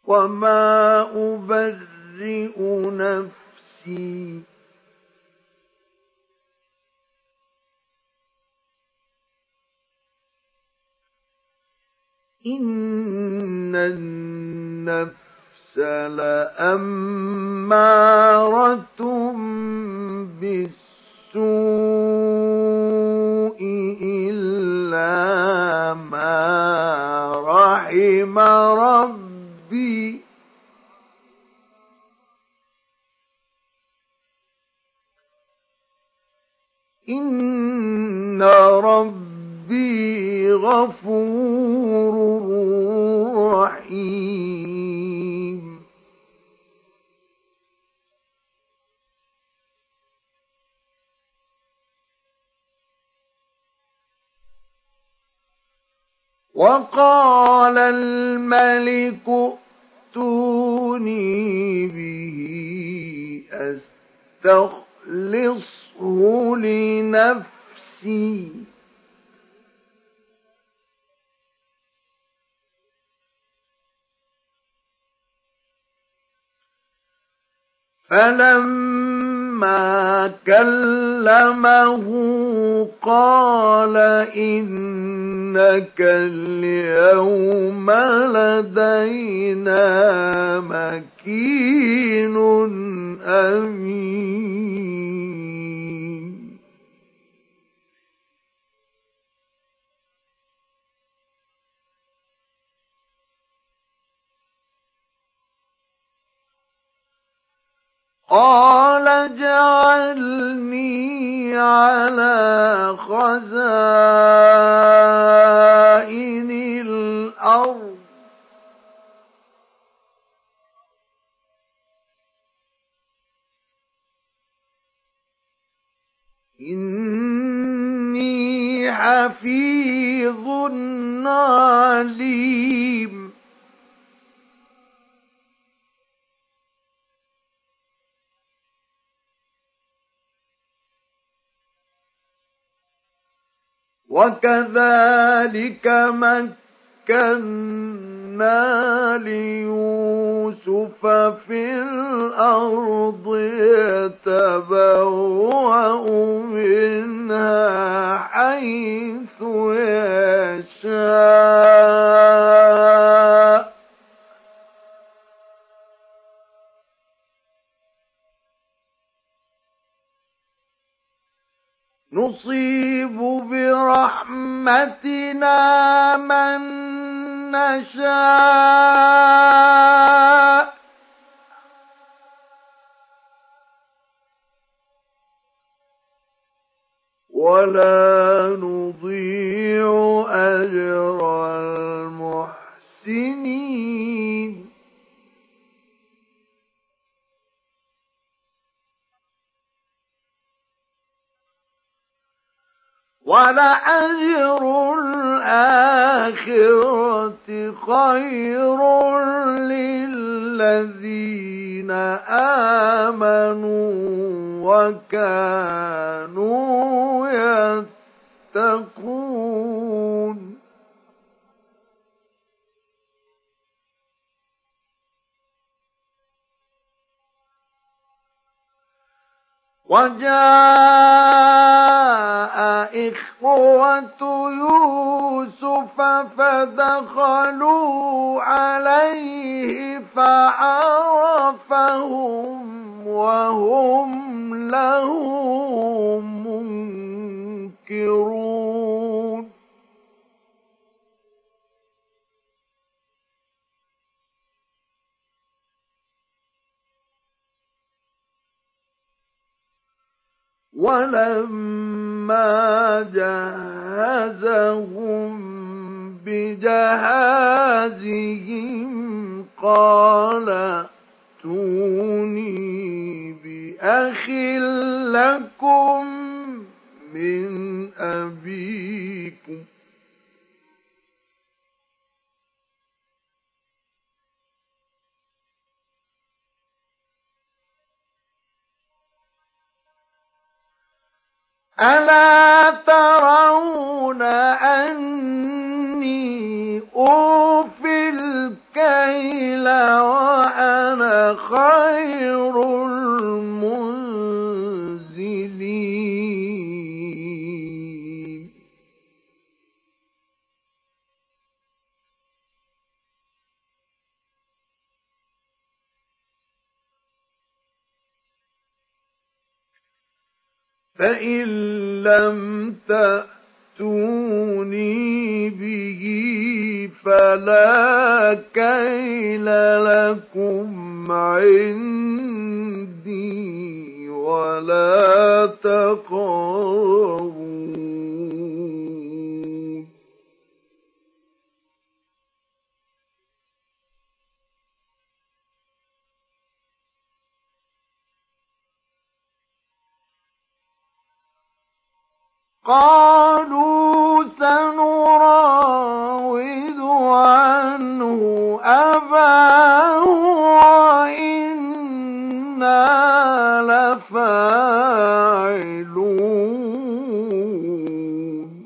وما أبرئ نفسي إن النفس لأمارة بالسوء إلا ما رحم ربي إن ربي غفور رحيم وقال الملك ائتوني به أستخلصه لنفسي فلما كلمه قال إنك اليوم لدينا مكين أمين قال اجعلني على خزائن الأرض إني حفيظ عليم وكذلك مكنا ليوسف في الأرض يتبوأ منها حيث يشاء نصيب برحمتنا من نشاء ولا نضيع أجر المحسنين ولأجر الآخرة خير للذين آمنوا وكانوا يتقون وجاء إخوة يوسف فدخلوا عليه فعرفهم وهم له منكرون ولما جهزهم بجهازهم قال ائتوني بأخ لكم من أبيكم ألا ترون أني أوفي الكيل قيل وأنا خير المنزلين فإن لم تأتوني به فلا كيل لكم عندي ولا تقربون قالوا سنراود عنه أباه وإنا لفاعلون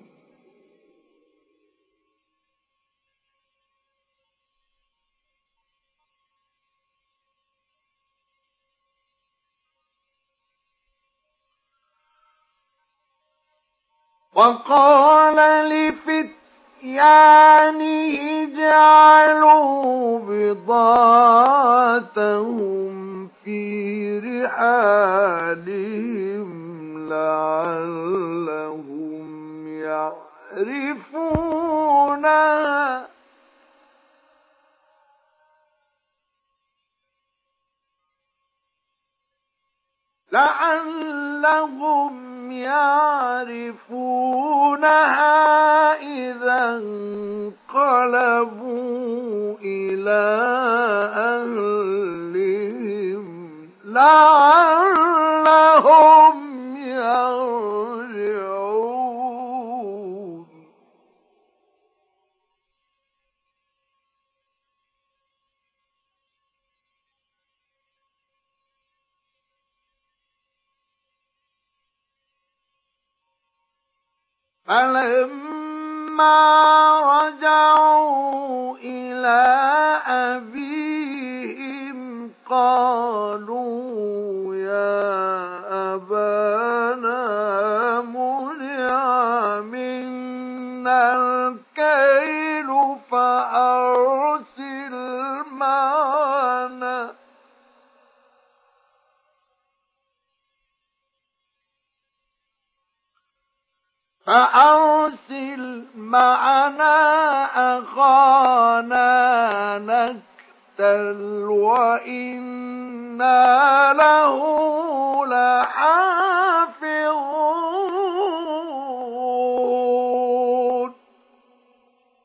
وقال لفتيانه اجعلوا بضاعتهم في رحالهم لعلهم يعرفونها إذا انقلبوا إلى أهلهم لعلهم يرجعون فلما رجعوا إلى أبيهم قالوا يا أبانا منع منا الكيل فأرسل معنا أخانا نكتل وإنا له لحافظون